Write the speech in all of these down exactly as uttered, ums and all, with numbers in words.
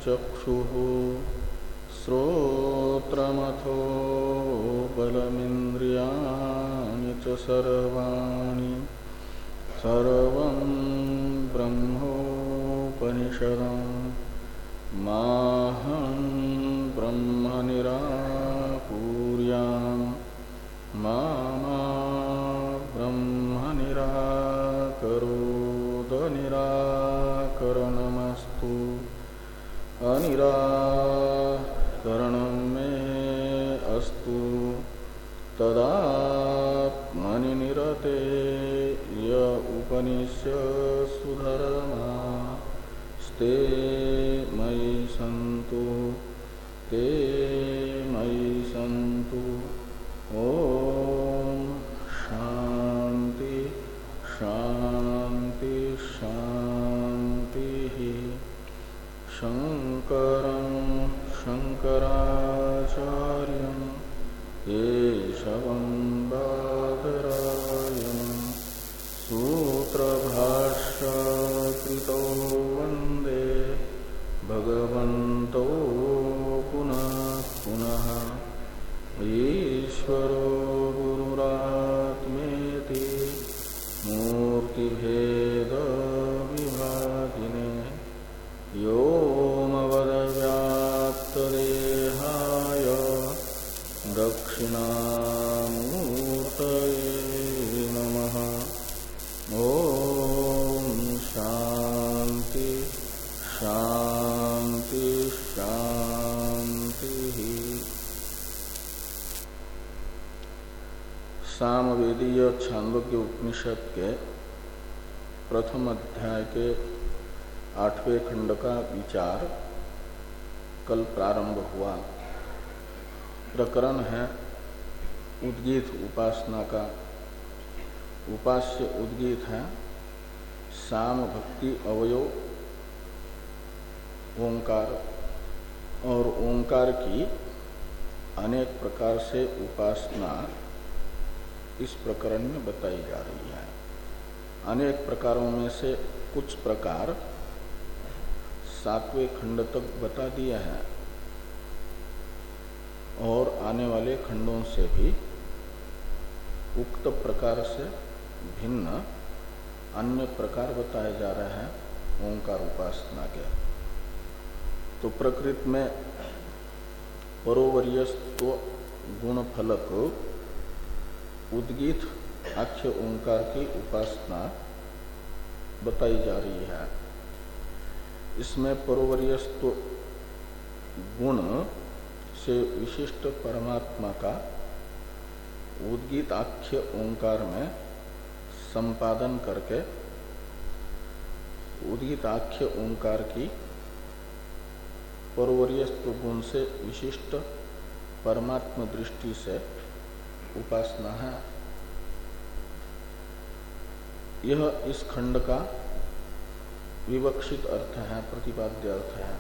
चक्षुः श्रोत्रमथो बलमिन्द्रियाणि च सर्वाणि सर्वं ब्रह्मोपनिषदं माहं ब्रह्म निराकुर्याम् मा मा ब्रह्म निराकरोद निराकरणमस्तु अनिराकरणं मे अस्तु तदात्मनि निरते य उपनिषत्सु धर्मास्ते मयि सन्तु ते मयि सन्तु। ओम शांति शांति शांति। शंकरं शंकराचार्यं केशवं बादरायणं सूत्रभाष्यकृतौ वन्दे भगवन्तौ पुनः पुनः। ईश्वरो गुरुरात्मेति मूर्तिभेद विभागिने व्योमवद्व्याप्तदेहाय दक्षिणामूर्तये नमः। ओम शांति शांति शांति। सामवेदीय छांदोग्य उपनिषद के प्रथम अध्याय के आठवें खंड का विचार कल प्रारंभ हुआ। प्रकरण है उद्गीत उपासना का। उपास्य उद्गीत है साम भक्ति अवयव ओंकार, और ओंकार की अनेक प्रकार से उपासना इस प्रकरण में बताई जा रही है। अनेक प्रकारों में से कुछ प्रकार सातवें खंड तक बता दिया है और आने वाले खंडों से भी उक्त प्रकार से भिन्न अन्य प्रकार बताए जा रहे हैं ओंकार उपासना के। तो प्रकृति में परोवर्यस्त्व गुण फलक उद्गीत आख्य ओंकार की उपासना बताई जा रही है। इसमें परोवर्यस्त्व गुण से विशिष्ट परमात्मा का उद्गीत आख्य ओंकार में संपादन करके उद्गीत आख्य ओंकार की परोवर्यस्त्व गुण से विशिष्ट परमात्मा दृष्टि से उपासना है। यह इस खंड का विवक्षित अर्थ है, प्रतिपाद्य अर्थ है,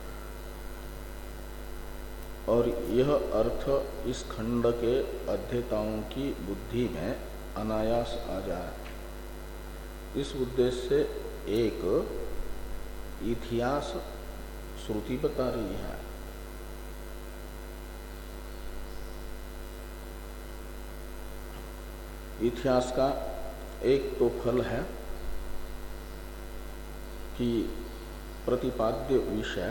और यह अर्थ इस खंड के अध्येताओं की बुद्धि में अनायास आ जाए, इस उद्देश्य से एक इतिहास श्रुति बता रही है। इतिहास का एक तो फल है कि प्रतिपाद्य विषय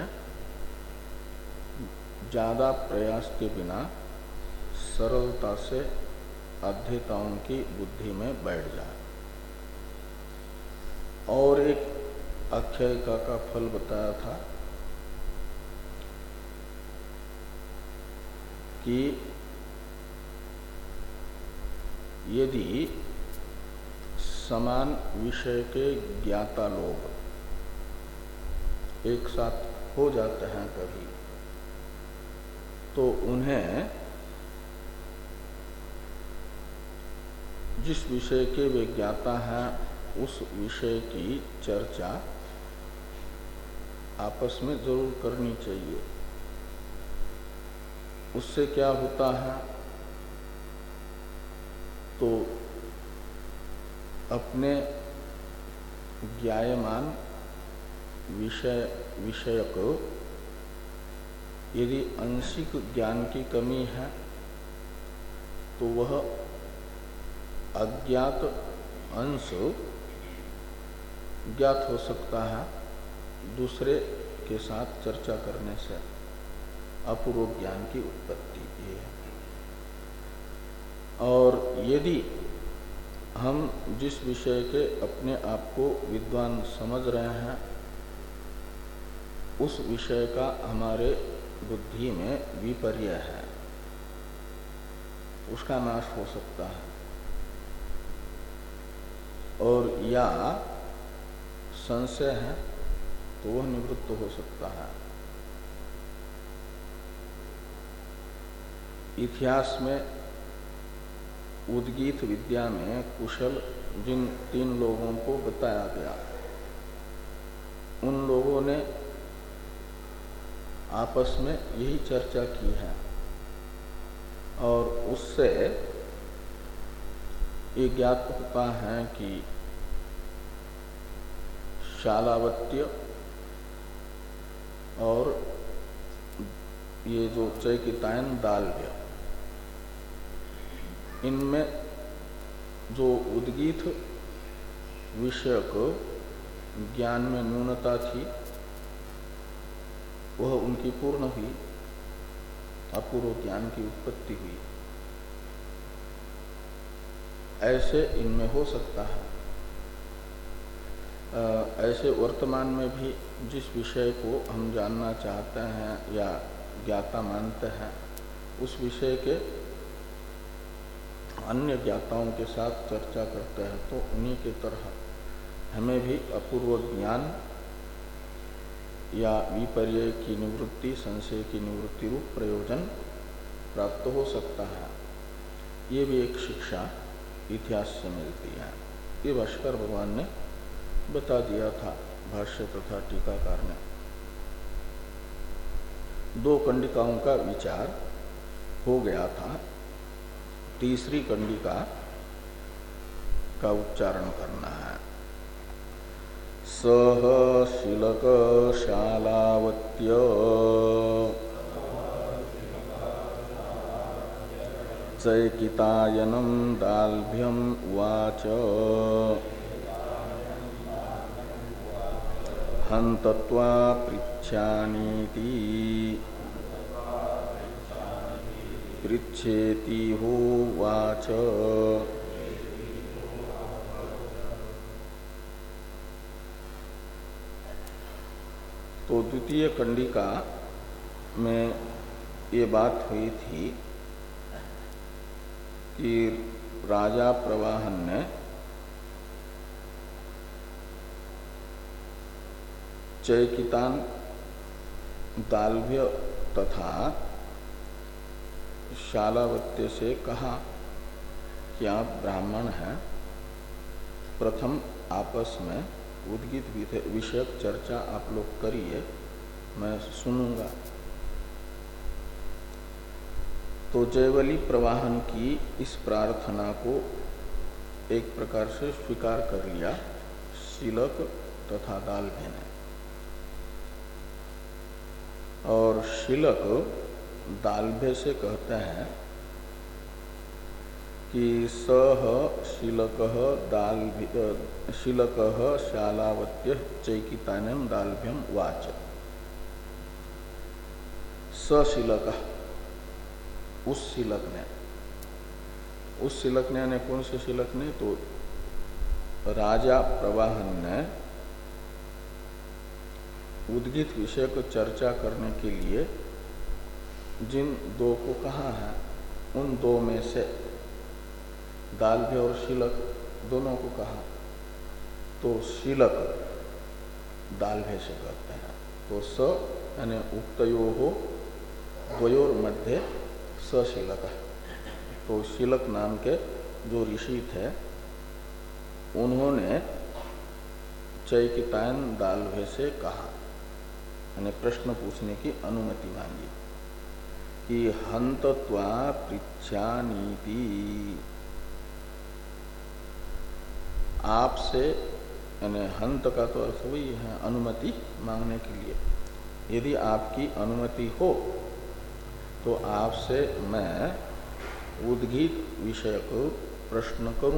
ज्यादा प्रयास के बिना सरलता से अध्येताओं की बुद्धि में बैठ जाए। और एक आख्यायिका का फल बताया था कि यदि समान विषय के ज्ञाता लोग एक साथ हो जाते हैं कभी, तो उन्हें जिस विषय के वे ज्ञाता हैं उस विषय की चर्चा आपस में जरूर करनी चाहिए। उससे क्या होता है, तो अपने ज्ञायमान विषय विषयक यदि आंशिक ज्ञान की कमी है तो वह अज्ञात अंश ज्ञात हो सकता है दूसरे के साथ चर्चा करने से। अपूर्व ज्ञान की उत्पत्ति ये है। और यदि हम जिस विषय के अपने आप को विद्वान समझ रहे हैं उस विषय का हमारे बुद्धि में विपर्य है, उसका नाश हो सकता है। और या संशय है तो वह निवृत्त हो सकता है। इतिहास में उद्गीत विद्या में कुशल जिन तीन लोगों को बताया गया, उन लोगों ने आपस में यही चर्चा की है और उससे ये ज्ञात होता है कि शालावत्य और ये जो चैकितायन दाल्भ्य, इनमें जो उद्गीत विषयक ज्ञान में न्यूनता थी वह उनकी पूर्ण हुई, अपूर्व ज्ञान की उत्पत्ति हुई। ऐसे इनमें हो सकता है। आ, ऐसे वर्तमान में भी जिस विषय को हम जानना चाहते हैं या ज्ञाता मानते हैं उस विषय के अन्य ज्ञाताओं के साथ चर्चा करते हैं तो उन्हीं के तरह हमें भी अपूर्व ज्ञान या विपर्य की निवृत्ति, संशय की निवृत्ति रूप प्रयोजन प्राप्त हो सकता है। ये भी एक शिक्षा इतिहास से मिलती है। ये भाष्कर भगवान ने बता दिया था भाष्य तथा टीकाकार ने। दो कंडिकाओं का विचार हो गया था, तीसरी कंडिका का उच्चारण करना है। सह शिलक शालावत्य चैकितायनम दाल्भ्यम उवाच हन्तत्वा पृच्छानीति पृच्छेति होवाच। तो द्वितीय कंडिका में ये बात हुई थी कि राजा प्रवाहन ने चैकितान दाल्भ्य तथा शालावत्य से कहा कि आप ब्राह्मण हैं, प्रथम आपस में उद्गीत विषयक चर्चा आप लोग करिए, मैं सुनूंगा। तो जयवली प्रवाहन की इस प्रार्थना को एक प्रकार से स्वीकार कर लिया शिलक तथा दाल्भ्य ने। और शिलक दाल्भ्य से कहते हैं कि सह शिलकः दाल्भ्य शिलकः शालावत्य चैकितायनं दाल्भ्यम वाच। सशिलकः उस शिलक ने, उस शिलक ने यानी कौन से शिलक ने, तो राजा प्रवाहन ने उद्गीत विषय को चर्चा करने के लिए जिन दो को कहा है उन दो में से दाल्भ्य और शिलक दोनों को कहा, तो शिलक दाल्भ्य से कहते हैं। तो स यानी उक्तयो हो द्वयोर मध्य सशिलक। तो शिलक नाम के जो ऋषि थे उन्होंने चैकितायन दाल्भ्य से कहा, यानी प्रश्न पूछने की अनुमति मांगी कि हन्तत्वा पृच्छानीति, आपसे, यानी हंत का तो अर्थ वही है अनुमति मांगने के लिए, यदि आपकी अनुमति हो तो आपसे मैं उद्गीत विषयक प्रश्न करूं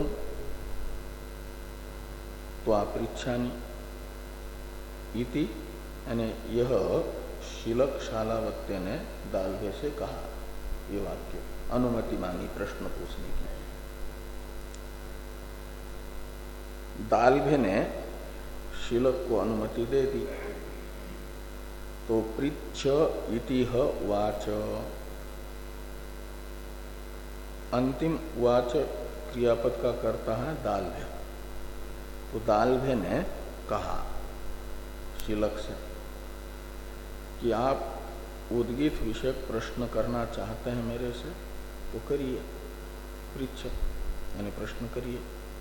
तो आप पृच्छानी इति, यानी यह शिलक शालावत्य ने दाल्भे से कहा। ये वाक्य अनुमति मांगी प्रश्न पूछने की। दाल्भे ने शिलक को अनुमति दे दी। तो पृच्छ इति ह वाच, अंतिम वाच क्रियापद का करता है दाल्भे। तो दाल्भे ने कहा शिलक से कि आप उद्गीत विषयक प्रश्न करना चाहते हैं मेरे से, तो करिए, पृच्छ यानी प्रश्न करिए।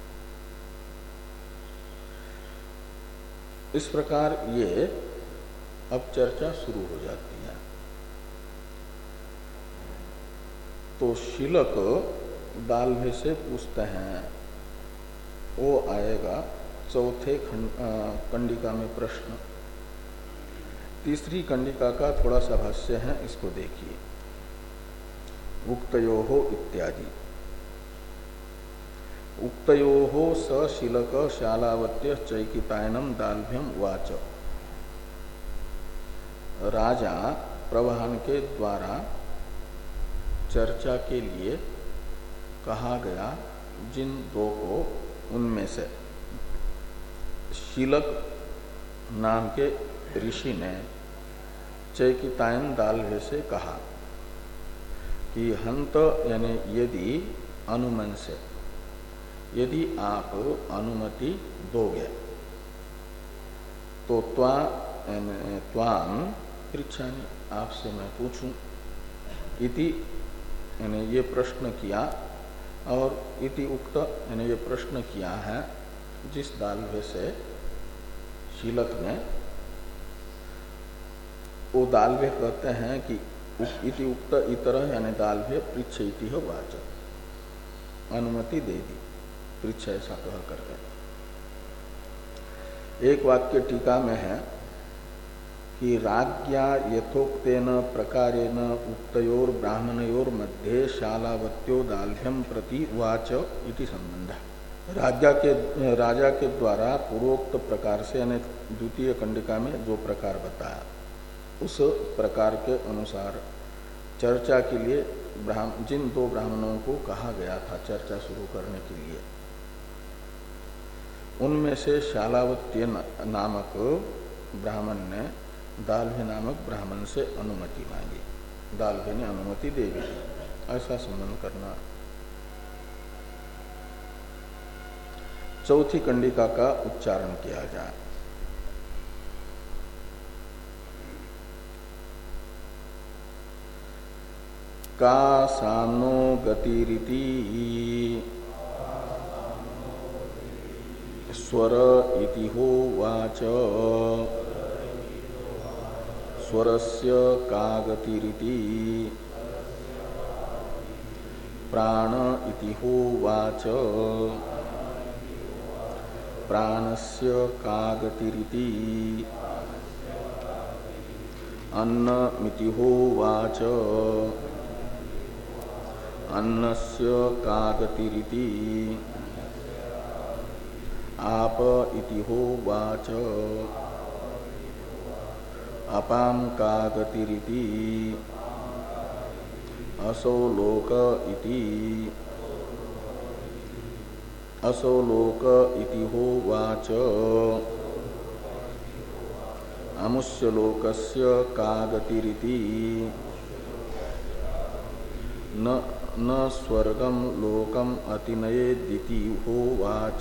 इस प्रकार ये अब चर्चा शुरू हो जाती है। तो शिलक दाल्भे से पूछते हैं, वो आएगा चौथे कंडिका में प्रश्न। तीसरी कंडिका का थोड़ा सा भाष्य है, इसको देखिए। उक्तयोः इत्यादि। उक्तयोः स शिलक शालावत्य चैकितायनम दाल्भ्यम वाच। राजा प्रवाहन के द्वारा चर्चा के लिए कहा गया जिन दो को, उनमें से शिलक नाम के ऋषि ने चैकितायन दाल्भे से कहा कि हंत, यानी यदि अनुमन से, यदि आप अनुमति दोगे तो त्वा त्वाम पृच्छामि, आपसे मैं पूछूं। इति यानी ये प्रश्न किया, और इति उक्त यानी ये प्रश्न किया है जिस दाल्भे से शिलक ने। वो दाल्भे कहते हैं कि इति उक्त इतर यानी दाल्भे पृच्छ इति हो वाच, अनुमति दे दी पृच्छ ऐसा कह करके। एक वाक्य टीका में है कि राज्ञा यथोक्तेन प्रकारेण उक्तयोर ब्राह्मणयोर मध्ये शालावत्यो दाल्भ्यम प्रति वाच इति संबंध। राजा के राजा के द्वारा पूर्वोक्त प्रकार से, यानी द्वितीय कंडिका में जो प्रकार बताया, उस प्रकार के अनुसार चर्चा के लिए ब्राह्मण जिन दो ब्राह्मणों को कहा गया था चर्चा शुरू करने के लिए, उनमें से शालावत्य नामक ब्राह्मण ने दाल्भे नामक ब्राह्मण से अनुमति मांगी। दाल्भे ने अनुमति दे दी। ऐसा संबंध करना। चौथी कंडिका का उच्चारण किया जाए। का सानो गतिरिति स्वर इति हो वाच। स्वरस्य का गतिरिति प्राण इति हो वाच। प्राणस्य का गतिरिति अन्नमिति हो वाच। अन्नस्य का गतिरिति आप इति हो वाच। अपाम का गतिरिति असो लोक इति असो लोक इति हो वाच। अमुष्य लोकस्य का गतिरिति न न स्वर्गम लोकम अतिनयेदिति हो वाच।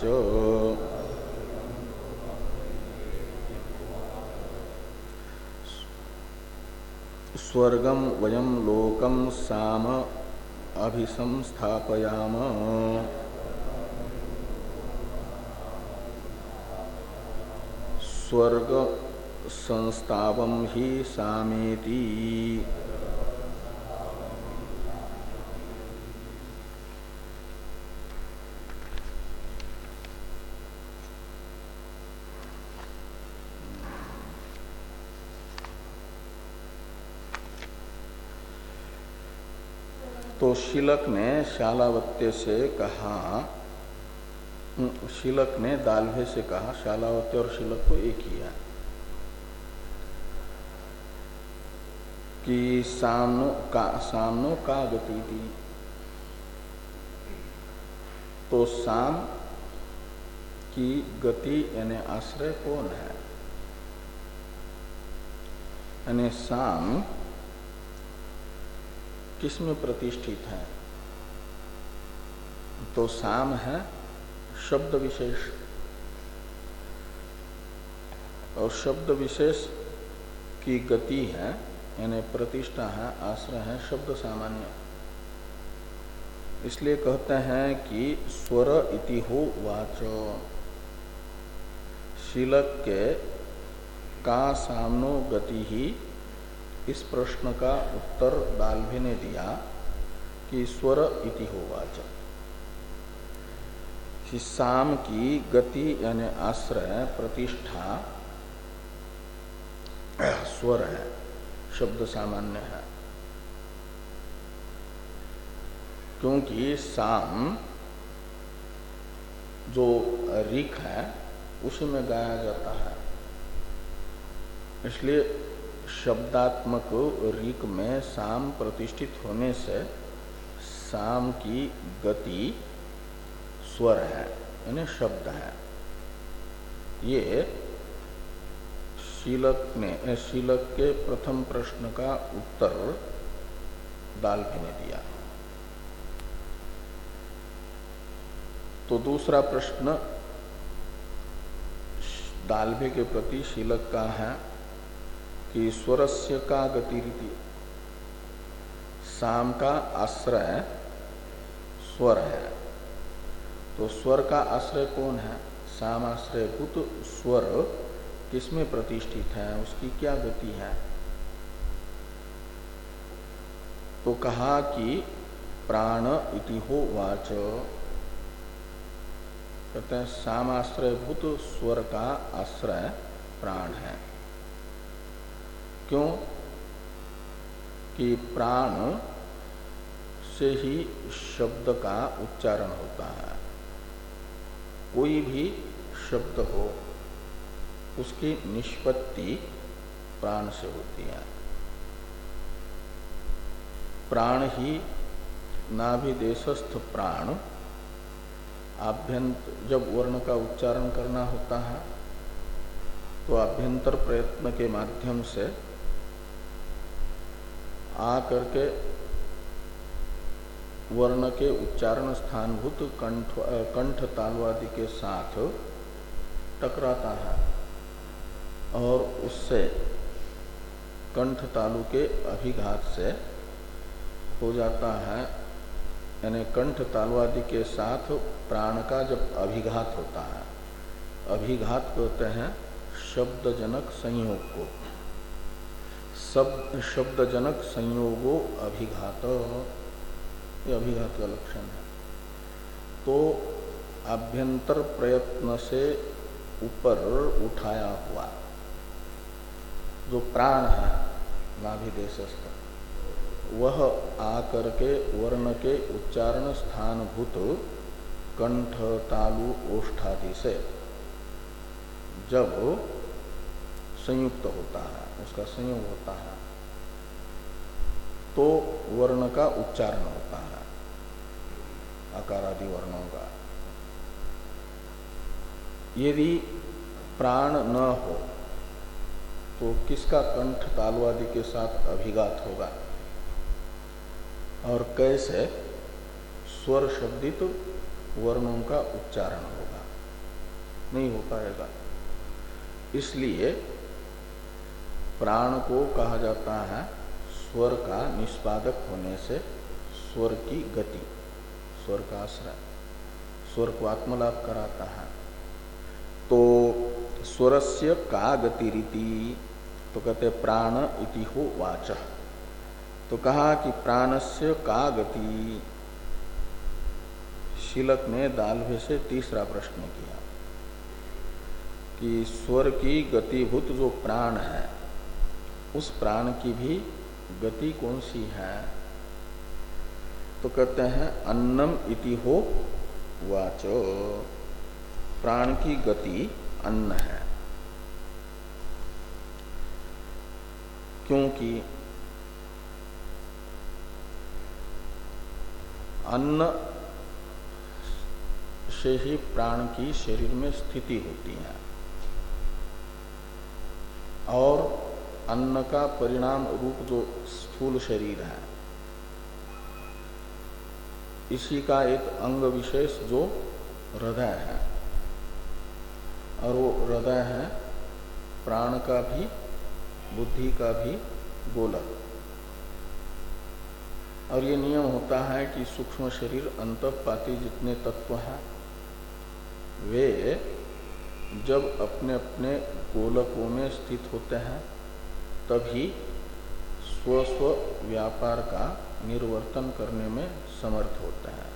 स्वर्गम वयम लोकम साम अभिसंस्थापयाम। स्वर्ग संस्थावम ही सामेति। तो शीलक ने शालावत्य से कहा, शीलक ने दाल्भे से कहा, शालावत्य और शीलक तो एक ही है, कि सामनो का सामनो का गति थी। तो साम की गति यानी आश्रय कौन है? यानी साम किसमें प्रतिष्ठित है? तो साम है शब्द विशेष, और शब्द विशेष की गति है यानी प्रतिष्ठा है, आश्रय है शब्द सामान्य। इसलिए कहते हैं कि स्वर इति हो वाचो, शीलक के का सामनो गति ही इस प्रश्न का उत्तर दाल्भे ने दिया कि स्वर इति हो वाचो, साम की गति यानी आश्रय प्रतिष्ठा स्वर है, शब्द सामान्य है। क्योंकि साम जो ऋक है उसी में गाया जाता है, इसलिए शब्दात्मक ऋक में साम प्रतिष्ठित होने से साम की गति स्वर है यानी शब्द है। ये शीलक ने शीलक के प्रथम प्रश्न का उत्तर दाल्भे ने दिया। तो दूसरा प्रश्न दाल्भे के प्रति शीलक का है कि स्वरस्य का गतिरिति, साम का आश्रय स्वर है, तो स्वर का आश्रय कौन है? साम आश्रयभूत स्वर किसमें प्रतिष्ठित है, उसकी क्या गति है? तो कहा कि प्राण इति हो वाच, कहते हैं सामाश्रयभूत स्वर का आश्रय प्राण है। क्यों? कि प्राण से ही शब्द का उच्चारण होता है। कोई भी शब्द हो उसकी निष्पत्ति प्राण से होती है। प्राण ही नाभिदेशस्थ प्राण आभ्यंतर, जब वर्ण का उच्चारण करना होता है तो आभ्यंतर प्रयत्न के माध्यम से आ करके वर्ण के उच्चारण स्थानभूत कंठ कंठ तालवादि के साथ टकराता है और उससे कंठ तालु के अभिघात से हो जाता है। यानी कंठ तालवादि के साथ प्राण का जब अभिघात होता है, अभिघात कहते हैं शब्दजनक संयोग को, शब्द शब्दजनक संयोगो अभिघात, ये अभिघात का लक्षण है। तो आभ्यंतर प्रयत्न से ऊपर उठाया हुआ जो प्राण है नाभिदेशस्थ, वह आकर के वर्ण के उच्चारण स्थानभूत कंठ तालु ओष्ठादि से जब संयुक्त होता है, उसका संयोग होता है, तो वर्ण का उच्चारण होता है, आकारादि वर्णों का। यदि प्राण न हो तो किसका कंठ तालवादि के साथ अभिघात होगा और कैसे स्वर शब्दित वर्णों का उच्चारण होगा? नहीं हो पाएगा। इसलिए प्राण को कहा जाता है स्वर का निष्पादक होने से स्वर की गति, स्वर का आश्रय, स्वर को आत्मलाभ कराता है। तो स्वरस्य का गतिरिति, तो कहते प्राण इति हो वाचः। तो कहा कि प्राणस्य का गति। शीलक ने दाल्भे से तीसरा प्रश्न किया कि स्वर की गतिभूत जो प्राण है, उस प्राण की भी गति कौन सी है? तो कहते हैं अन्नम इति हो वाचो, प्राण की गति अन्न है, क्योंकि अन्न से ही प्राण की शरीर में स्थिति होती है और अन्न का परिणाम रूप जो स्थूल शरीर है, इसी का एक अंग विशेष जो हृदय है, और वो हृदय है प्राण का भी बुद्धि का भी गोलक। और ये नियम होता है कि सूक्ष्म शरीर अंतःपाती जितने तत्व हैं वे जब अपने अपने गोलकों में स्थित होते हैं तभी स्व स्व व्यापार का निर्वर्तन करने में समर्थ होते हैं।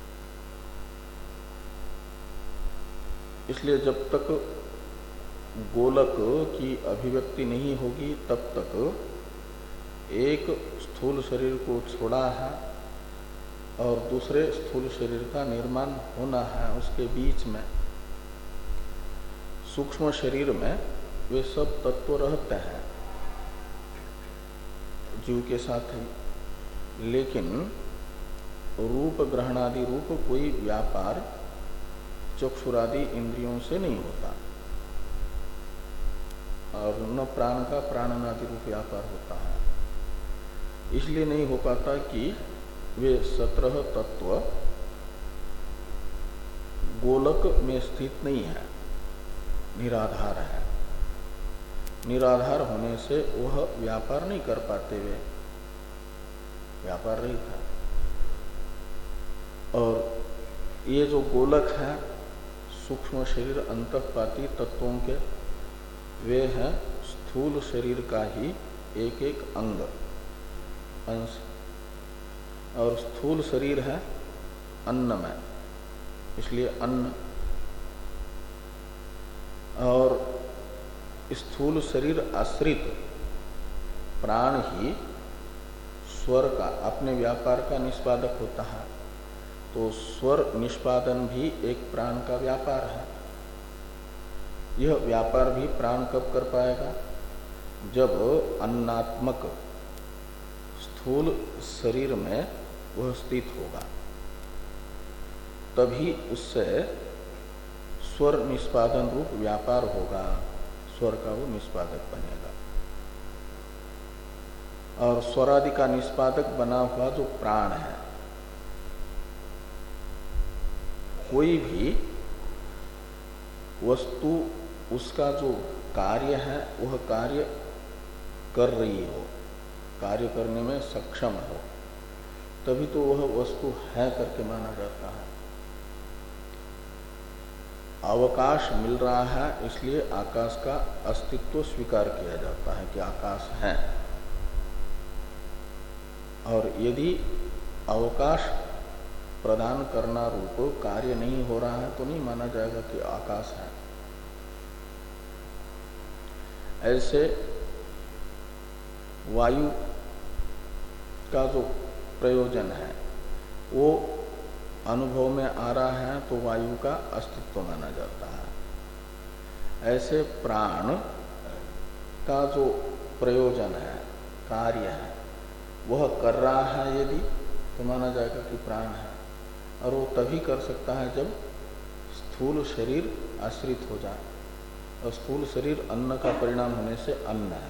इसलिए जब तक गोलक की अभिव्यक्ति नहीं होगी तब तक एक स्थूल शरीर को छोड़ा है और दूसरे स्थूल शरीर का निर्माण होना है। उसके बीच में सूक्ष्म शरीर में वे सब तत्व रहते हैं जीव के साथ ही, लेकिन रूप ग्रहणादि रूप कोई व्यापार चक्षुरादि इंद्रियों से नहीं होता और न प्राण का प्राणनादि रूप व्यापार होता है। इसलिए नहीं हो पाता कि वे सत्रह तत्व गोलक में स्थित नहीं है, निराधार है। निराधार होने से वह व्यापार नहीं कर पाते, वे व्यापार रहित है। और ये जो गोलक है सूक्ष्म शरीर अंतःपाती तत्वों के, वे हैं स्थूल शरीर का ही एक एक अंग अंश, और स्थूल शरीर है अन्नमय, इसलिए अन्न। और स्थूल शरीर आश्रित प्राण ही स्वर का अपने व्यापार का निष्पादक होता है, तो स्वर निष्पादन भी एक प्राण का व्यापार है। यह व्यापार भी प्राण कब कर पाएगा? जब अन्नात्मक स्थूल शरीर में वह स्थित होगा, तभी उससे स्वर निष्पादन रूप व्यापार होगा, स्वर का वो निष्पादक बनेगा। और स्वरादि का निष्पादक बना हुआ जो प्राण है, कोई भी वस्तु उसका जो कार्य है वह कार्य कर रही हो, कार्य करने में सक्षम हो, तभी तो वह वस्तु है करके माना जाता है। अवकाश मिल रहा है इसलिए आकाश का अस्तित्व स्वीकार किया जाता है कि आकाश है। और यदि अवकाश प्रदान करना रूप कार्य नहीं हो रहा है तो नहीं माना जाएगा कि आकाश है। ऐसे वायु का जो प्रयोजन है वो अनुभव में आ रहा है तो वायु का अस्तित्व माना जाता है। ऐसे प्राण का जो प्रयोजन है, कार्य है, वह कर रहा है यदि तो माना जाएगा कि प्राण है। और वो तभी कर सकता है जब स्थूल शरीर आश्रित हो जाए, और स्थूल शरीर अन्न का परिणाम होने से अन्न है।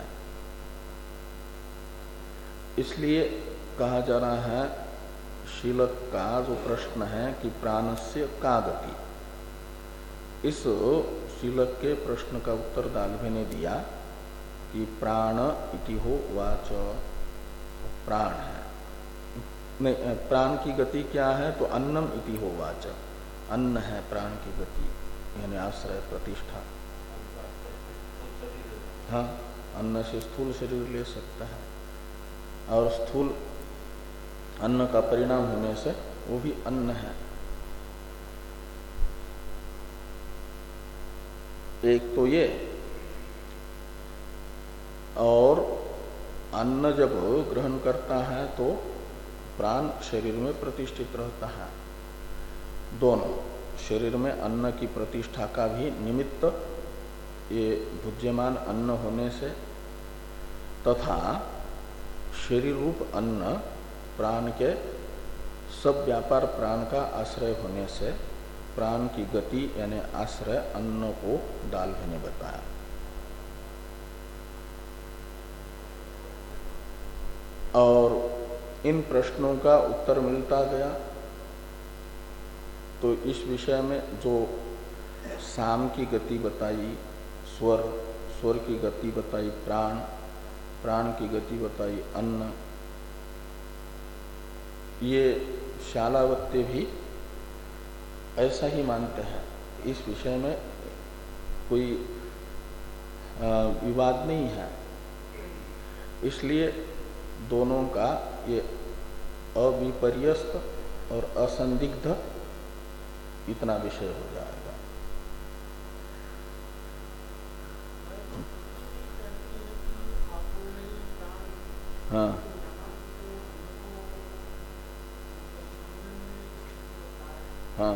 इसलिए कहा जा रहा है, शीलक का जो प्रश्न है कि प्राणस्य का गति, इस शीलक के प्रश्न का उत्तर दाल्भे ने दिया कि प्राण इति हो वाच, प्राण है। नहीं, प्राण की गति क्या है? तो अन्नम इति हो वाच, अन्न है प्राण की गति, यानी आश्रय प्रतिष्ठा। हाँ, अन्न से स्थूल शरीर ले सकता है, और स्थूल अन्न का परिणाम होने से वो भी अन्न है। एक तो ये, और अन्न जब ग्रहण करता है तो प्राण शरीर में प्रतिष्ठित रहता है। दोनों शरीर में अन्न की प्रतिष्ठा का भी निमित्त ये भुज्यमान अन्न होने से तथा शरीर रूप अन्न प्राण के सब व्यापार प्राण का आश्रय होने से प्राण की गति यानी आश्रय अन्न को डाल ने बताया। और इन प्रश्नों का उत्तर मिलता गया। तो इस विषय में जो साम की गति बताई स्वर, स्वर की गति बताई प्राण, प्राण की गति बताई अन्न, ये शालावत्य भी ऐसा ही मानते हैं। इस विषय में कोई विवाद नहीं है। इसलिए दोनों का ये अविपर्यस्त और असंदिग्ध इतना विषय हो जाएगा। हाँ हाँ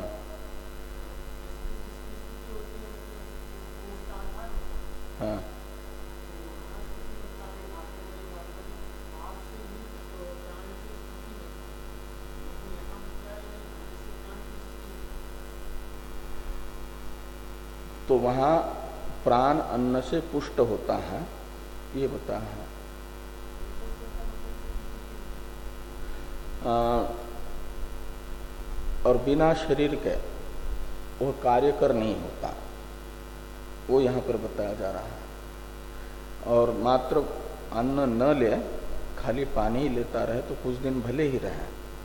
हाँ तो वहां प्राण अन्न से पुष्ट होता है, ये बताया है। आ, और बिना शरीर के वो कार्य कर नहीं होता, वो यहाँ पर बताया जा रहा है। और मात्र अन्न न ले, खाली पानी ही लेता रहे तो कुछ दिन भले ही रहे,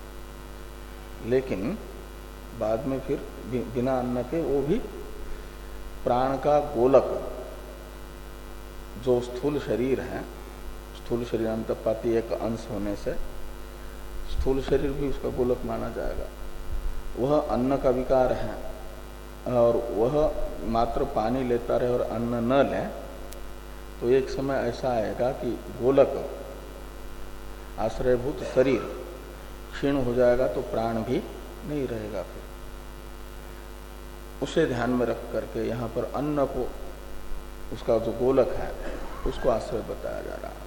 लेकिन बाद में फिर बिना अन्न के वो भी प्राण का गोलक जो स्थूल शरीर है, स्थूल शरीर अंतपाती एक अंश होने से स्थूल शरीर भी उसका गोलक माना जाएगा। वह अन्न का विकार है और वह मात्र पानी लेता रहे और अन्न न ले तो एक समय ऐसा आएगा कि गोलक आश्रयभूत शरीर क्षीण हो जाएगा तो प्राण भी नहीं रहेगा। फिर उसे ध्यान में रख करके यहाँ पर अन्न को, उसका जो गोलक है उसको आश्रय बताया जा रहा है।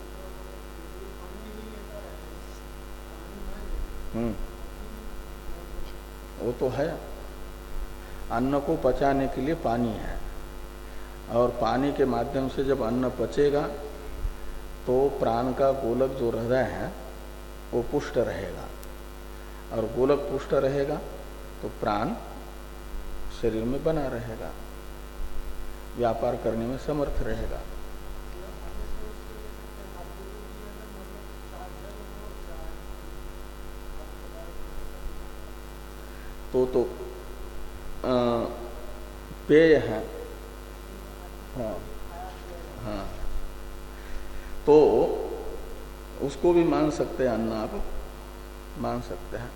हम्म वो तो है, अन्न को पचाने के लिए पानी है और पानी के माध्यम से जब अन्न पचेगा तो प्राण का गोलक जो हृदय है वो पुष्ट रहेगा और गोलक पुष्ट रहेगा तो प्राण शरीर में बना रहेगा, व्यापार करने में समर्थ रहेगा। तो तो पेय है। हाँ हाँ तो उसको भी मान सकते हैं, अन्न आप मान सकते हैं।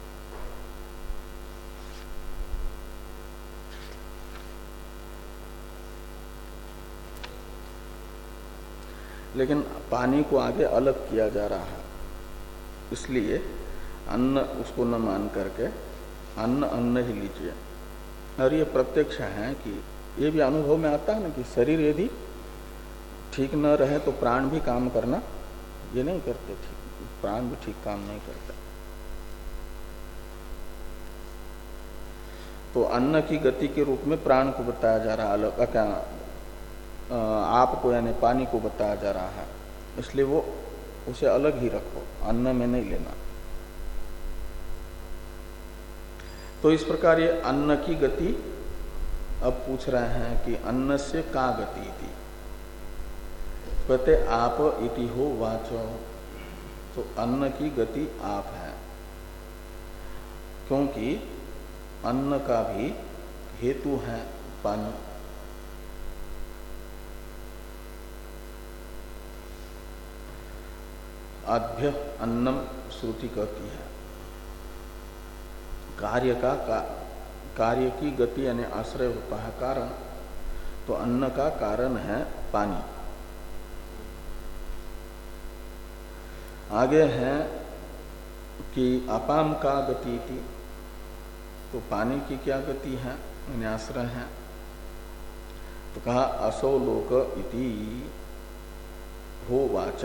लेकिन पानी को आगे अलग किया जा रहा है, इसलिए अन्न उसको न मान करके अन्न अन्न ही लीजिए। और ये प्रत्यक्ष है कि ये भी अनुभव में आता है ना कि शरीर यदि ठीक न रहे तो प्राण भी काम करना ये नहीं करते, ठीक प्राण भी ठीक काम नहीं करते। तो अन्न की गति के रूप में प्राण को बताया जा रहा है, अलग क्या आपको यानी पानी को बताया जा रहा है, इसलिए वो उसे अलग ही रखो, अन्न में नहीं लेना। तो इस प्रकार ये अन्न की गति अब पूछ रहे हैं कि अन्न से का गति थी। कहते आप इति हो वाचो, तो अन्न की गति आप है, क्योंकि अन्न का भी हेतु है पानी। आभ्य अन्नम श्रुति कहती है, कार्य का, का कार्य की गति यानी आश्रय होता है कारण, तो अन्न का कारण है पानी। आगे है कि अपाम का गति थी, तो पानी की क्या गति है, आश्रय है। तो कहा असौ लोक इति हो वाच,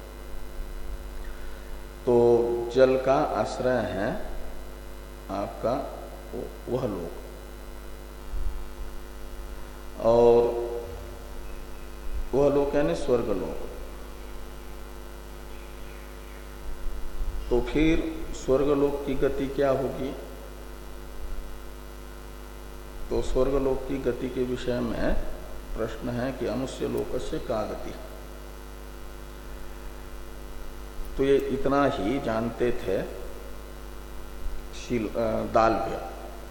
तो जल का आश्रय है आपका वह लोक, और वह लोक यानी स्वर्ग लोक। तो फिर स्वर्गलोक की गति क्या होगी? तो स्वर्गलोक की गति के विषय में प्रश्न है कि अमुष्य लोकस्य का गति। तो ये इतना ही जानते थे शील दाल्भ्य,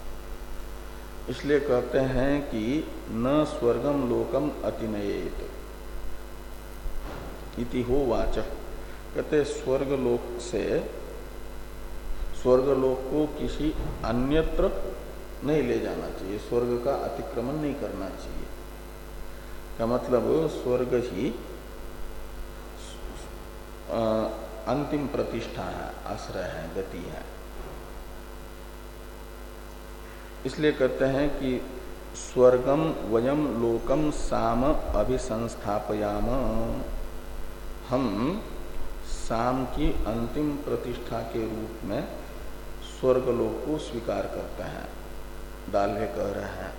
इसलिए कहते हैं कि न स्वर्गम लोकम अतिनयेत इति हो वाच। कहते स्वर्ग लोक से स्वर्ग लोक को किसी अन्यत्र नहीं ले जाना चाहिए, स्वर्ग का अतिक्रमण नहीं करना चाहिए। का मतलब स्वर्ग ही आ, अंतिम प्रतिष्ठा है, आश्रय है, गति है। इसलिए कहते हैं कि स्वर्गम वयम लोकम साम अभिसंस्थापयाम, हम साम की अंतिम प्रतिष्ठा के रूप में स्वर्गलोक को स्वीकार करते हैं। दाल्भ्य कह रहे हैं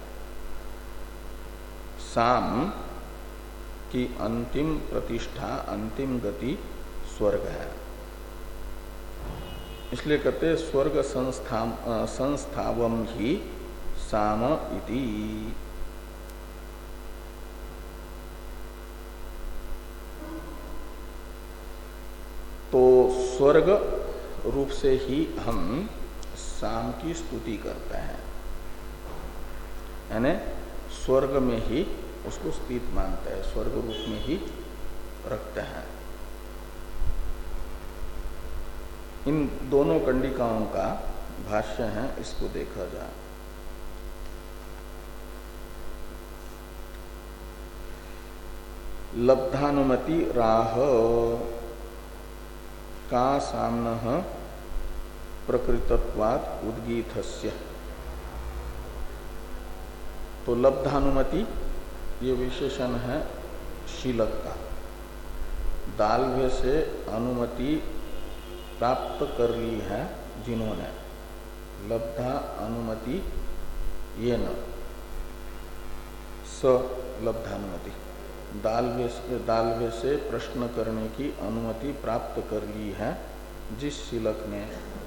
साम की अंतिम प्रतिष्ठा, अंतिम गति स्वर्ग है। इसलिए कहते स्वर्ग संस्था संस्थावम ही साम इति। तो स्वर्ग रूप से ही हम साम की स्तुति करते हैं, यानी स्वर्ग में ही उसको स्थित मानते हैं, स्वर्ग रूप में ही रखते हैं। इन दोनों कंडिकाओं का भाष्य है, इसको देखा जाए। लब्धानुमति राह का सामनः प्रकृतत्वात् उद्गीतस्य। तो लब्धानुमति ये विशेषण है शीलक का। दाल्भ्य से अनुमति प्राप्त कर ली है जिन्होंने, लब्धा अनुमति ये न स लब्धानुमति, दाल्भ्य से, दाल्भ्य से प्रश्न करने की अनुमति प्राप्त कर ली है जिस शीलक ने,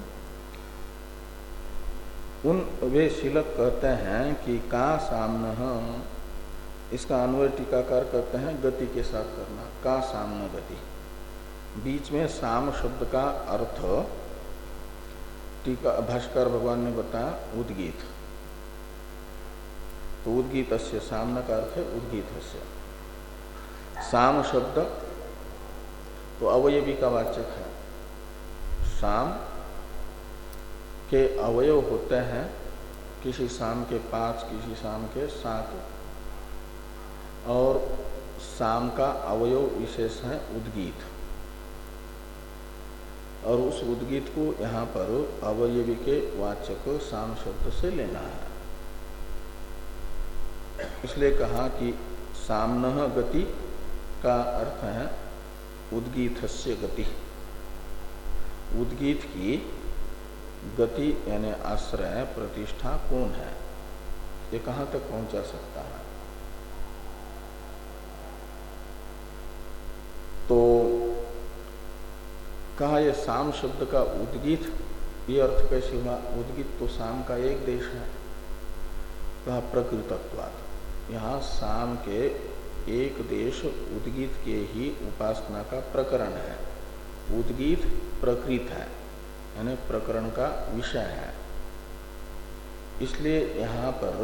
उन वे शीलक कहते हैं कि का सामन, इसका अन्वय टीकाकार कहते हैं गति के साथ करना, का सामन गति। बीच में साम शब्द का अर्थ टीका भाष्कर भगवान ने बताया उद्गीत। तो उद्गीतस्य, सामना का अर्थ है उद्गीतस्य। साम शब्द तो अवयवी का वाचक है। साम के अवयव होते हैं, किसी साम के पांच, किसी साम के सात, और साम का अवयव विशेष है उद्गीत, और उस उद्गीत को यहाँ पर अवयवी के वाचक साम शब्द से लेना है। इसलिए कहा कि सामनः गति का अर्थ है उद्गीतस्य गति। उद्गीत की गति यानी आश्रय, प्रतिष्ठा कौन है, ये कहाँ तक पहुंचा सकता है। तो कहा ये साम शब्द का उद्गीत, ये अर्थ कैसे हुआ? उद्गीत तो साम का एक देश है। कहा प्रकृतत्वात्, यहाँ साम के एक देश उद्गीत के ही उपासना का प्रकरण है। उद्गीत प्रकृत है, यानी प्रकरण का विषय है। इसलिए यहाँ पर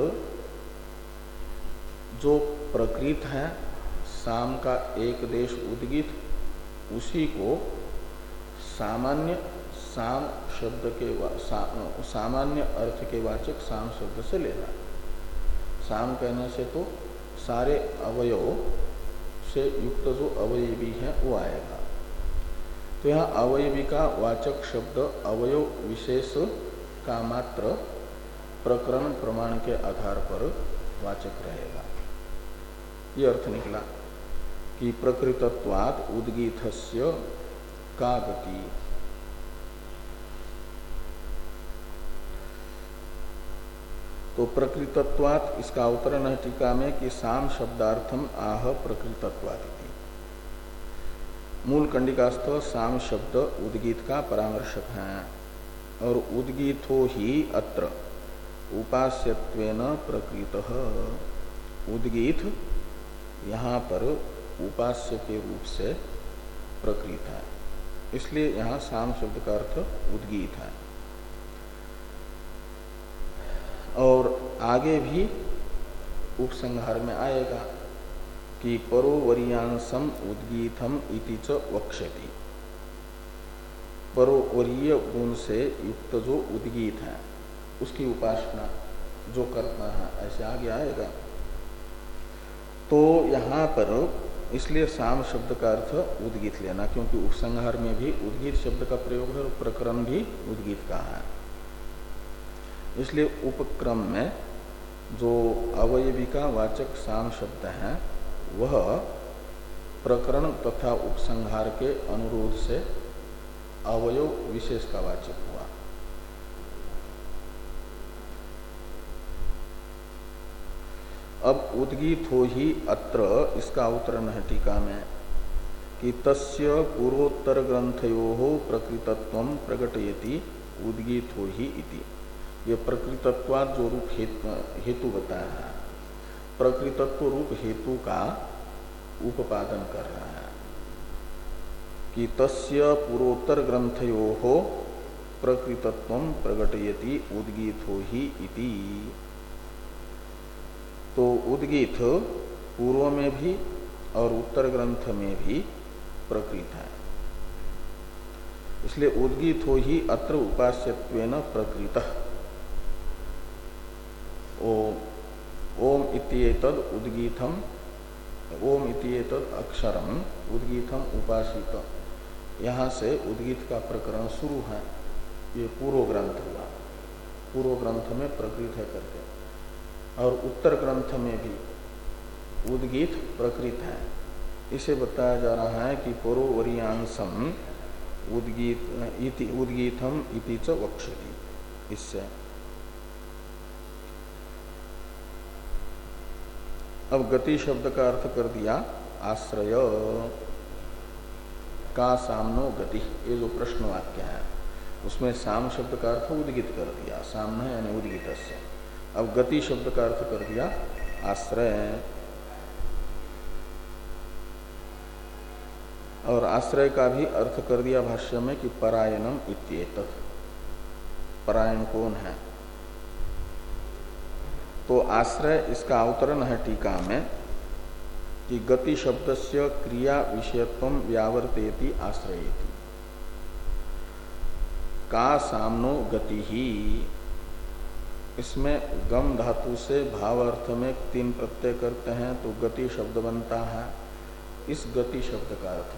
जो प्रकृत है, साम का एक देश उद्गीत, उसी को सामान्य साम शब्द के सा, सामान्य अर्थ के वाचक साम शब्द से लेना। साम कहने से तो सारे अवयव से युक्त जो अवयवी है वो आएगा। तो यहाँ अवयवी का वाचक शब्द अवयव विशेष का मात्र प्रकरण प्रमाण के आधार पर वाचक रहेगा। ये अर्थ निकला कि प्रकृतत्वात् उद्गीतस्य का गति। तो प्रकृतत्वात् इसका अवतरण है टीका में कि साम शब्दार्थम आह प्रकृतत्वात्। मूल कंडिकास्थ साम शब्द उद्गीत का परामर्शक है और उद्गीतो ही अत्र उपास्यत्वेन प्रकृतः। उद्गीत यहाँ पर उपास्य के रूप से प्रकृत है, इसलिए यहाँ साम शब्द का अर्थ उद्गीत है। और आगे भी उपसंहार में आएगा कि परोवरीयांसम उद्गीतम इति च वक्ष्यति। परोवरीय गुण से युक्त जो उद्गीत है उसकी उपासना जो करना है, ऐसे आगे आएगा। तो यहाँ पर इसलिए साम शब्द का अर्थ उद्गीत लेना, क्योंकि उपसंहार में भी उद्गीत शब्द का प्रयोग है और प्रकरण भी उद्गीत का है। इसलिए उपक्रम में जो अवयवी का वाचक साम शब्द है वह प्रकरण तथा उपसंहार के अनुरोध से अवयव विशेष का वाचक हुआ। अब उद्गीत हो ही अत्र इसका अवतरण है टीका में कि तस्य पूर्वोत्तर ग्रंथयोः प्रकृतत्वं प्रकटयति उद्गीत हो ही इति। ये प्रकृतत्वात् जो रूप हेतु बताया है, प्रकृतत्व रूप हेतु का उपादन कर रहा है कि तस्य पूर्वोत्तर ग्रंथयोः प्रकृतत्वं प्रकटयति उद्गीत हो ही इति। तो उद्गीत पूर्व में भी और उत्तर ग्रंथ में भी प्रकृत है, इसलिए उद्गीत हो ही अत्र उपास्यत्वेन प्रकृतः। ओम इत्येतद् उद्गीतम, ओम इत्येतद् अक्षरम उद्गीतम उपासित। यहाँ से उद्गीत का प्रकरण शुरू है। ये पूर्व ग्रंथ हुआ, पूर्व ग्रंथ में प्रकृत है करके, और उत्तर ग्रंथ में भी उद्गीत प्रकृत है। इसे बताया जा रहा है कि परोवरीयांसम उद्गीत इति उद्गीतम इति च वक्ष्यति। इससे अब गति शब्द का अर्थ कर दिया आश्रय का सामनो गति। ये जो प्रश्न वाक्य है उसमें साम शब्द का अर्थ उद्गीत कर दिया, सामने यानी उद्गीतस्य। अब गति शब्द का अर्थ कर दिया आश्रय, और आश्रय का भी अर्थ कर दिया भाष्य में कि परायणम इत्येतत्। परायण कौन है? तो आश्रय इसका अवतरण है टीका में कि गति शब्दस्य क्रिया विषयत्वं व्यावर्तेति आश्रयेति। का सामनो गति ही, इसमें गम धातु से भाव अर्थ में तीन प्रत्यय करते हैं तो गति शब्द बनता है। इस गति शब्द का अर्थ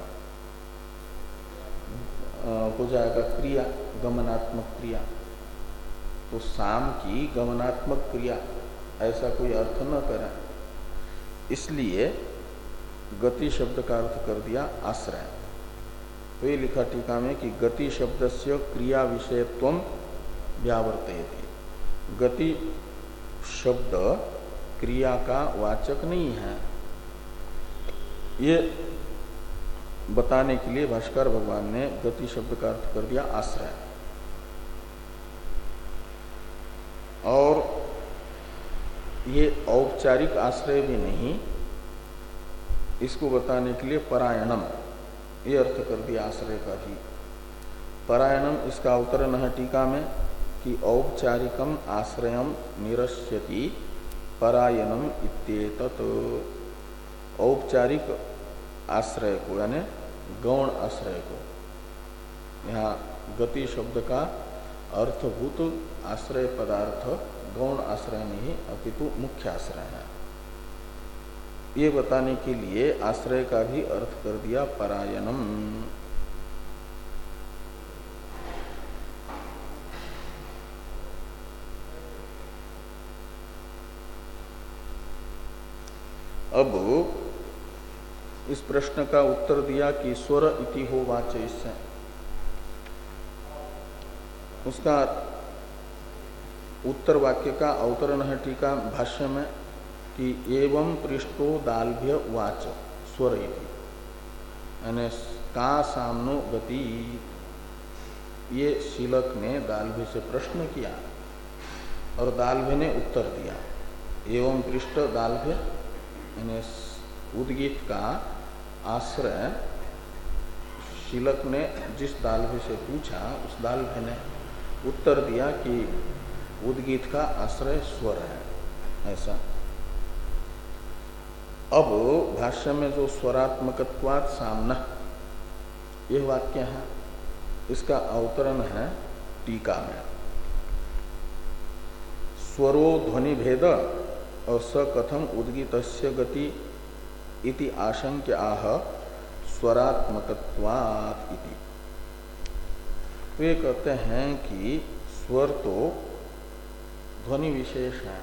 हो जाएगा क्रिया, गमनात्मक क्रिया। तो साम की गमनात्मक क्रिया, ऐसा कोई अर्थ न करें, इसलिए गति शब्द का अर्थ कर दिया आश्रय। तो ये लिखा टीका में कि गति शब्दस्य क्रिया विषयत्वं व्यावर्तयति। गति शब्द क्रिया का वाचक नहीं है, ये बताने के लिए भाष्कर भगवान ने गति शब्द का अर्थ कर दिया आश्रय। और ये औपचारिक आश्रय भी नहीं, इसको बताने के लिए परायणम ये अर्थ कर दिया आश्रय का भी। परायणम इसका अवतरण है टीका में कि औपचारिकम आश्रयम निरस्यति परायणम इत्येतत्। औपचारिक आश्रय को यानी गौण आश्रय को, यहाँ गति शब्द का अर्थभूत आश्रय पदार्थ गौण आश्रय नहीं अपितु मुख्य आश्रय है। ये बताने के लिए आश्रय का भी अर्थ कर दिया परायणम। अब इस प्रश्न का उत्तर दिया कि स्वर इति हो वाच्य, इससे उसका उत्तर वाक्य का अवतरण है टीका भाष्य में कि एवं पृष्ठो दाल्भ्य वाच स्वर इति, यानी का सामनो गति, ये शीलक ने दाल्भ्य से प्रश्न किया और दाल्भ्य ने उत्तर दिया। एवं पृष्ठ दाल्भ्य यानी उद्गीत का आश्रय शीलक ने जिस दाल्भ्य से पूछा उस दाल्भ्य ने उत्तर दिया कि उद्गीत का आश्रय स्वर है, ऐसा। अब भाष्य में जो स्वरात्मकत्वात् सामना यह वाक्य है, इसका अवतरण है टीका में। स्वरो ध्वनि भेद और स कथम उद्गीतस्य गति इति आशंक्य आह स्वरात्मकत्वात् इति। वे कहते हैं कि स्वर तो ध्वनि विशेष है,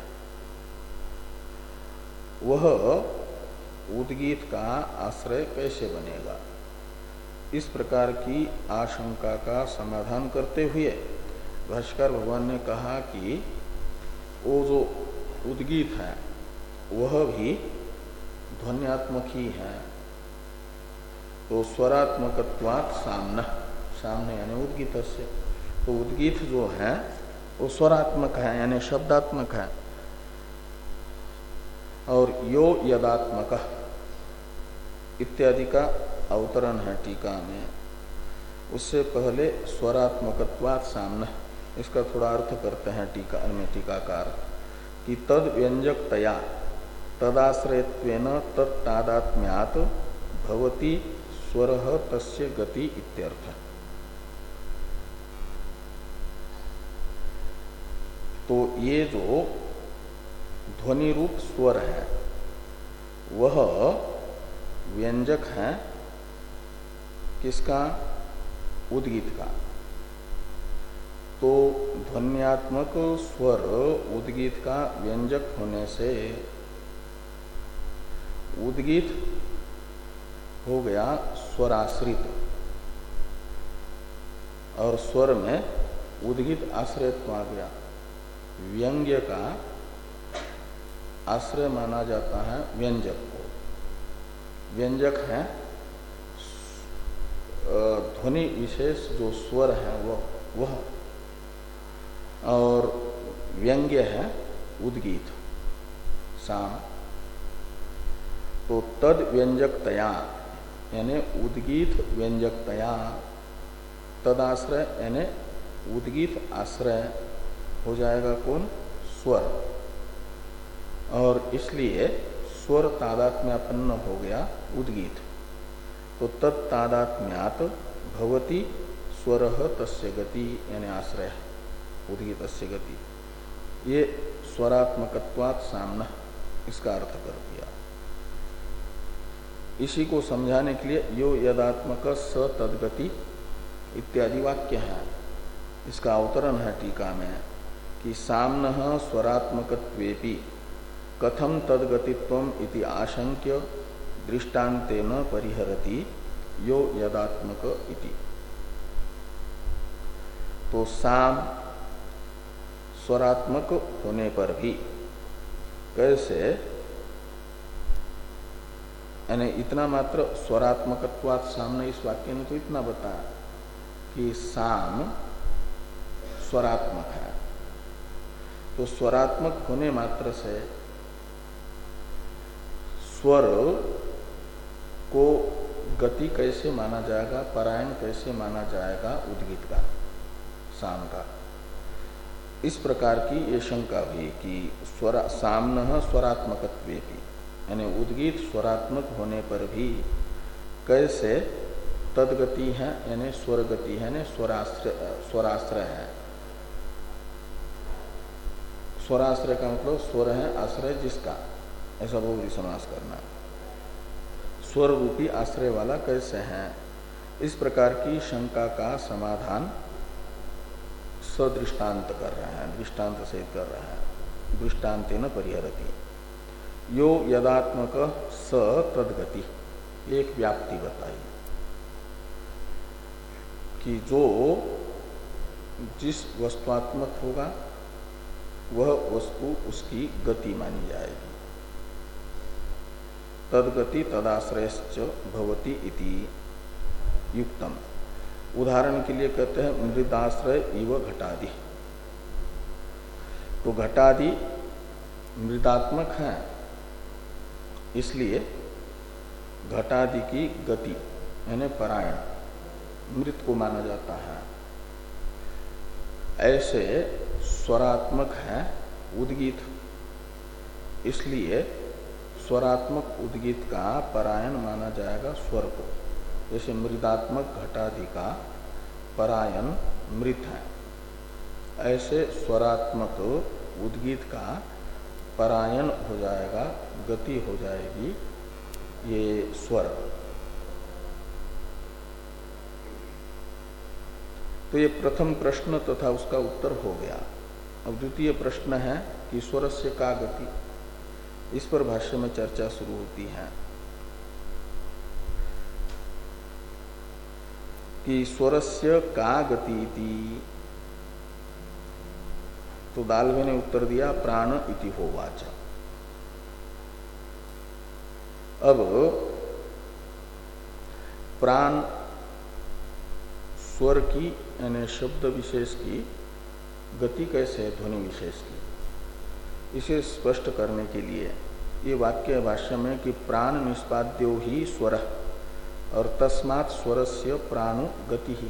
वह उद्गीत का आश्रय कैसे बनेगा, इस प्रकार की आशंका का समाधान करते हुए भाष्कर भगवान ने कहा कि वो जो उद्गीत है वह भी ध्वन्यात्मक ही है। तो स्वरात्मकत्वात् सामना, सामने यानी उद्गीत से, तो उद्गीत जो है वो स्वरात्मक है यानी शब्दात्मक है। और यो यदात्मक इत्यादि का अवतरण है टीका में। उससे पहले स्वरात्मकत्वात् सामना, इसका थोड़ा अर्थ करते हैं टीका में टीकाकार कि तद व्यंजकतया तदाश्रयत्वेन तत्तादात्म्यात् भवति स्वरः तस्य गति इत्यर्थ। तो ये जो ध्वनि रूप स्वर है वह व्यंजक है किसका, उद्गीत का। तो ध्वन्यात्मक स्वर उद्गीत का व्यंजक होने से उद्गीत हो गया स्वराश्रित और स्वर में उद्गीत आश्रयत्व आ गया। व्यंग्य का आश्रय माना जाता है व्यंजक को। व्यंजक है ध्वनि विशेष जो स्वर है वह वह और व्यंग्य है उद्गीत साम। तो तद व्यंजकतया यानी उद्गीत व्यंजकतया, तदाश्रय यानी उद्गीत आश्रय हो जाएगा कौन, स्वर। और इसलिए स्वर तादात्म्यापन्न हो गया उद्गीत। तो तत्तादात्म्यात् भवति स्वरः तस्य गति यानी आश्रय उद्गीतस्य गति। ये स्वरात्मकत्वात् सामना, इसका अर्थ कर दिया। इसी को समझाने के लिए यो यदात्मक स तद्गति इत्यादि वाक्य है, इसका अवतरण है टीका में कि साम्नः स्वरात्मकत्वेपि कथम तद्गतित्वम इति आशंक्य दृष्टान्तेन परिहरति यो यदात्मक इति। तो साम स्वरात्मक होने पर भी कैसे, यानी इतना मात्र स्वरात्मकत्वात् सामने, इस वाक्य ने तो इतना बताया कि साम स्वरात्मक है। तो स्वरात्मक होने मात्र से स्वर को गति कैसे माना जाएगा, परायण कैसे माना जाएगा उद्गीत का, साम का। इस प्रकार की ये शंका हुई कि स्वर साम्नः स्वरात्मकत्वेपि यानी उद्गीत स्वरात्मक होने पर भी कैसे तद्गति है यानी स्वरगति है, यानी स्वराश्रय स्वराश्रय है। स्वराश्रय का मतलब स्वर है आश्रय जिसका, ऐसा बहुव्रीहि समास करना। स्वर रूपी आश्रय वाला कैसे है, इस प्रकार की शंका का समाधान सदृष्टांत कर रहे हैं, दृष्टांत से कर रहे हैं। दृष्टांतेन परिहरति, यो यदात्मक स तद्गति, एक व्याप्ति बताई कि जो जिस वस्तुआत्मक होगा वह वस्तु उसकी गति मानी जाएगी। तद्गति तदाश्रयश्च भवति इति युक्तम। उदाहरण के लिए कहते हैं मृदाश्रय इव घटादि। तो घटादि मृदात्मक है, इसलिए घटादि की गति यानी परायण मृत को माना जाता है। ऐसे स्वरात्मक है उद्गीत, इसलिए स्वरात्मक उद्गीत का परायण माना जाएगा स्वर को। जैसे मृदात्मक घटादि का परायण मृत है, ऐसे स्वरात्मक उद्गीत का परायण हो जाएगा, गति हो जाएगी ये स्वर। तो ये प्रथम प्रश्न तथा उसका उत्तर हो गया। अब द्वितीय प्रश्न है कि स्वरस्य का गति, इस पर भाष्य में चर्चा शुरू होती है कि स्वरस्य का गति इति। तो दालवे ने उत्तर दिया प्राण इति होवाच। अब प्राण स्वर की यानी शब्द विशेष की गति कैसे है ध्वनि विशेष की, इसे स्पष्ट करने के लिए ये वाक्य भाष्य में कि प्राण निष्पाद्यो ही स्वर और तस्मात् स्वरस्य प्राणु गति ही,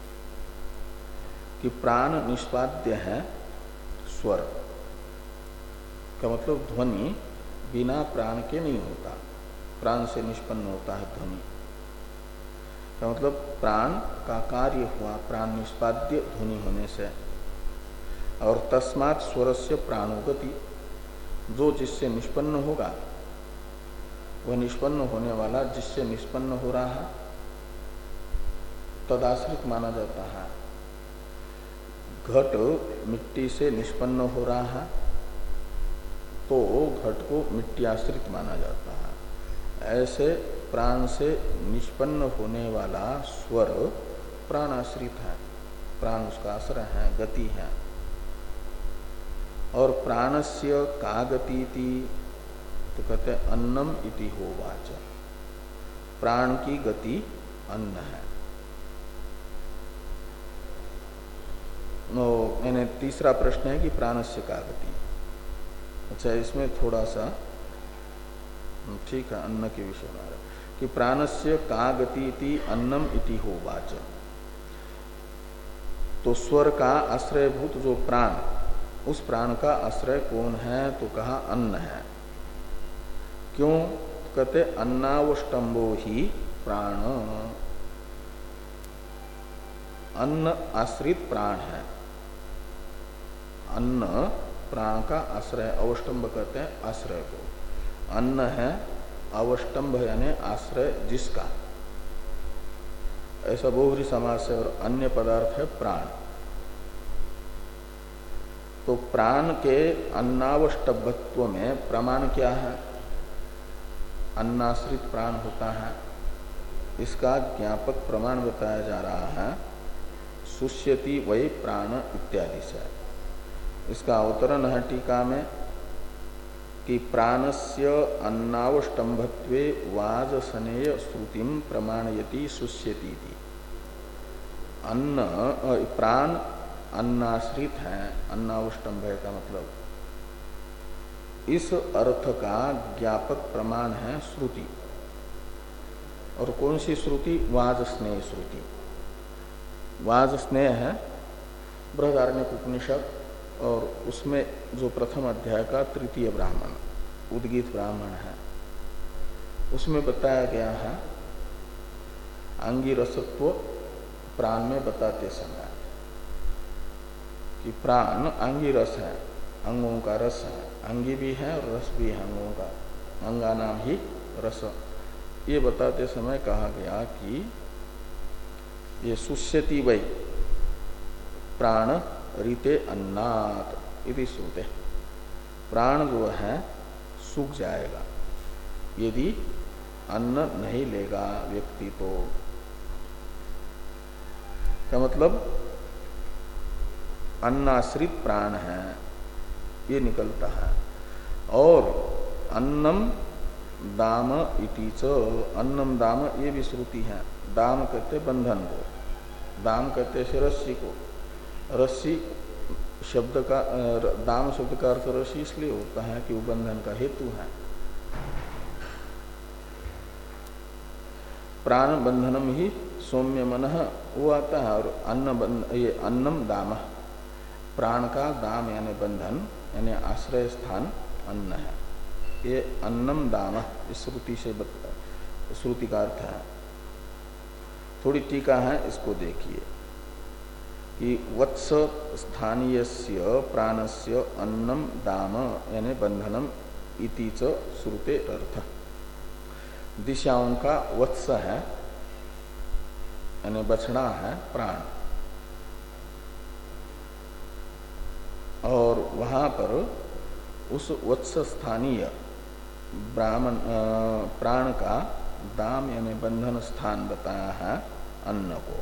कि प्राण निष्पाद्य है स्वर का मतलब ध्वनि बिना प्राण के नहीं होता, प्राण से निष्पन्न होता है ध्वनि का मतलब प्राण का कार्य हुआ प्राण निष्पाद्य ध्वनि होने से। और तस्मात् स्वरस्य प्राणोगति, जो जिससे निष्पन्न होगा वह निष्पन्न होने वाला जिससे निष्पन्न हो रहा है तदाश्रित माना जाता है। घट मिट्टी से निष्पन्न हो रहा है तो घट को मिट्टी आश्रित माना जाता है। ऐसे प्राण से निष्पन्न होने वाला स्वर प्राण आश्रित है, प्राण उसका आश्रय है, गति है। और प्राणस्य का गति इति, तो कहते हैं अन्नम इति होवाच, प्राण की गति अन्न है। यानी तीसरा प्रश्न है कि प्राणस्य का गति। अच्छा, इसमें थोड़ा सा ठीक है, अन्न के विषय में कि प्राणस्य का गति इति अन्नम इति होवाच। तो स्वर का आश्रयभूत जो प्राण, उस प्राण का आश्रय कौन है, तो कहा अन्न है। क्यों? कहते अन्नावष्टम्बो ही प्राण, अन्न आश्रित प्राण है। अन्न प्राण का आश्रय, अवष्टम्ब कहते हैं आश्रय को, अन्न है अवष्टम्भ यानी आश्रय जिसका, ऐसा बहुव्रीहि समास है। और अन्य पदार्थ है प्राण। तो प्राण के अन्नावष्टभत्व में प्रमाण क्या है? अन्नाश्रित प्राण होता है, इसका ज्ञापक प्रमाण बताया जा रहा है सुष्यति वै प्राण इत्यादि से। इसका अवतरण है टीका में कि प्राणस्य अन्नावष्टम्भत्वे वाजसनेय श्रुतिम प्रमाणयति सुष्यति। अन्न प्राण अन्नाश्रित है, अन्नावष्टम्भ का मतलब इस अर्थ का ज्ञापक प्रमाण है श्रुति। और कौन सी श्रुति? वाजस्नेय श्रुति। वाजस्नेय है बृहदारण्यक उपनिषद, और उसमें जो प्रथम अध्याय का तृतीय ब्राह्मण उद्गीत ब्राह्मण है, उसमें बताया गया है अंगिरसत्व प्राण में बताते समय कि प्राण अंगिरस है, अंगों का रस है, अंगी भी है और रस भी है अंगों का, अंगा नाम ही रस। ये बताते समय कहा गया कि ये सुष्यति वै प्राण रीते अन्नात् इति श्रुते। प्राण जो है सूख जाएगा यदि अन्न नहीं लेगा व्यक्ति तो। क्या मतलब? अन्नाश्रित प्राण है ये निकलता है। और अन्नम दाम इति च, अन्नम दाम ये भी श्रुति है। दाम कहते बंधन को, दाम कहते हैं रस्सी को। रस्सी शब्द का, दाम शब्द का अर्थ रस्सी इसलिए होता है कि वो बंधन का हेतु है। प्राण बंधनम ही सौम्य मन वो आता है। और अन्न बंध, ये अन्नम दाम, प्राण का दाम यानी बंधन यानी आश्रय स्थान अन्न है। ये अन्नम दाम इस श्रुति से श्रुति का अर्थ है। थोड़ी टीका है, इसको देखिए कि वत्स स्थानीयस्य प्राणस्य अन्नम दाम यानी बंधनम इति च श्रुते अर्थ। दिशाओं का वत्स है यानी बछड़ा है प्राण, और वहां पर उस वत्स स्थानीय ब्राह्मण प्राण का दाम यानी बंधन स्थान बताया है अन्न को।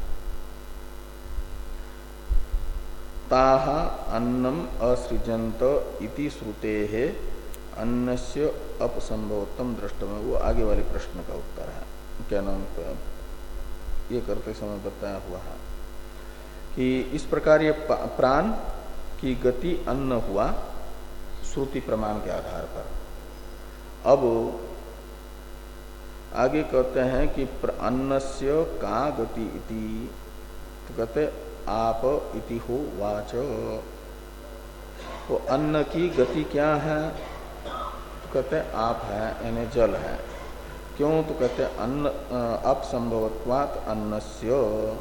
ताह अन्नम असृजंत इति श्रुतेः अन्नस्य अपसंभवतम दृष्टम। वो आगे वाले प्रश्न का उत्तर है। क्या नाम ये करते समय बताया हुआ है कि इस प्रकार ये प्राण की गति अन्न हुआ श्रुति प्रमाण के आधार पर। अब आगे कहते हैं कि अन्नस्य का गति इति, तो कहते आप इति हो वाच। तो अन्न की गति क्या है? तो कहते आप है यानी जल है। क्यों? तो कहते अन्न अपसंभवत्वात् अन्नस्य,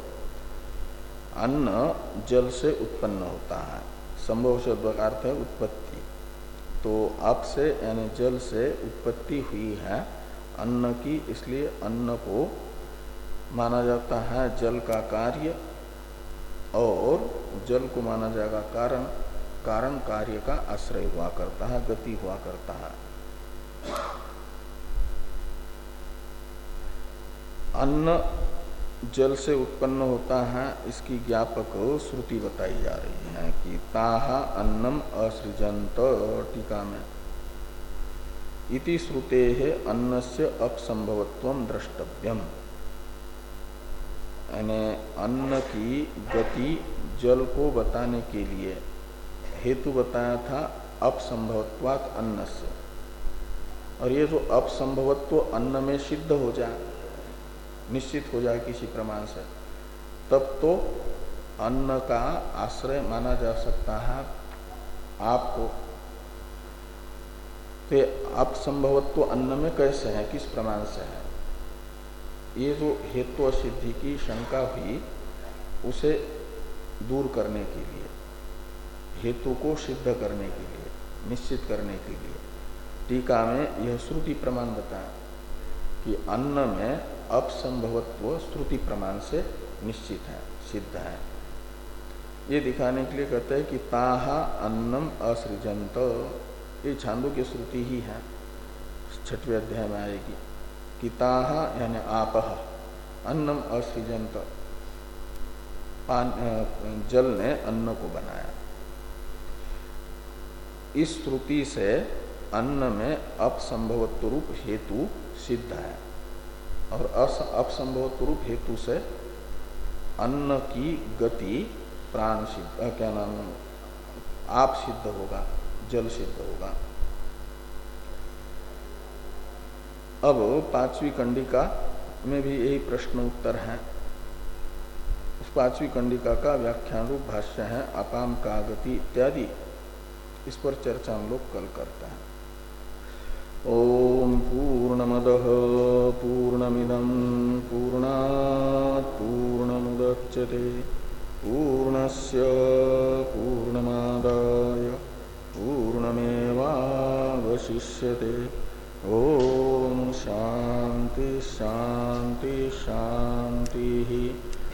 अन्न जल से उत्पन्न होता है। संभव शब्द का अर्थ है उत्पत्ति। तो अप से यानी जल से उत्पत्ति हुई है अन्न की, इसलिए अन्न को माना जाता है जल का कार्य, और जल को माना जाएगा कारण। कारण कार्य का आश्रय हुआ करता है, गति हुआ करता है। अन्न जल से उत्पन्न होता है, इसकी ज्ञापक श्रुति बताई जा रही है कि ताह अन्नम असृजंत, टीका में इति श्रुतेः अन्नस्य अपसंभवत्वम द्रष्टव्यम। यानी अन्न की गति जल को बताने के लिए हेतु बताया था अपसंभवत्वात् अन्नस्य। और ये जो अपसंभवत्व अन्न में सिद्ध हो जाए, निश्चित हो जाए किसी प्रमाण से, तब तो अन्न का आश्रय माना जा सकता है आपको। तो अपसंभवत्व अन्न में कैसे है, किस प्रमाण से है? ये जो हेतु सिद्धि की शंका हुई उसे दूर करने के लिए, हेतु को सिद्ध करने के लिए, निश्चित करने के लिए टीका में यह श्रुति प्रमाण बताया कि अन्न में अपसंभवत्व श्रुति प्रमाण से निश्चित है, सिद्ध है। ये दिखाने के लिए कहते हैं कि ताह अन्नम असृजंत, ये छांदोग्य श्रुति ही है, छठवें अध्याय में आएगी कि ताह यानी आपह अन्नम असृजंत, जल ने अन्न को बनाया। इस श्रुति से अन्न में अपसंभवत्व रूप हेतु सिद्ध है, और अपसंभवत्व रूप हेतु से अन्न की गति प्राण सिद्ध, क्या नाम, आप सिद्ध होगा, जल सिद्ध होगा। अब पांचवी कंडिका में भी यही प्रश्न उत्तर है। उस पांचवी कंडिका का व्याख्यान रूप भाष्य है अपाम का गति इत्यादि। इस पर चर्चा हम लोग कल करते हैं। ओम पूर्णमदः पूर्णमिदं पूर्णात् पूर्णमुदच्यते पूर्णस्य पूर्णमादाय पूर्णमेवावशिष्यते। ओम शांति शांति शांति।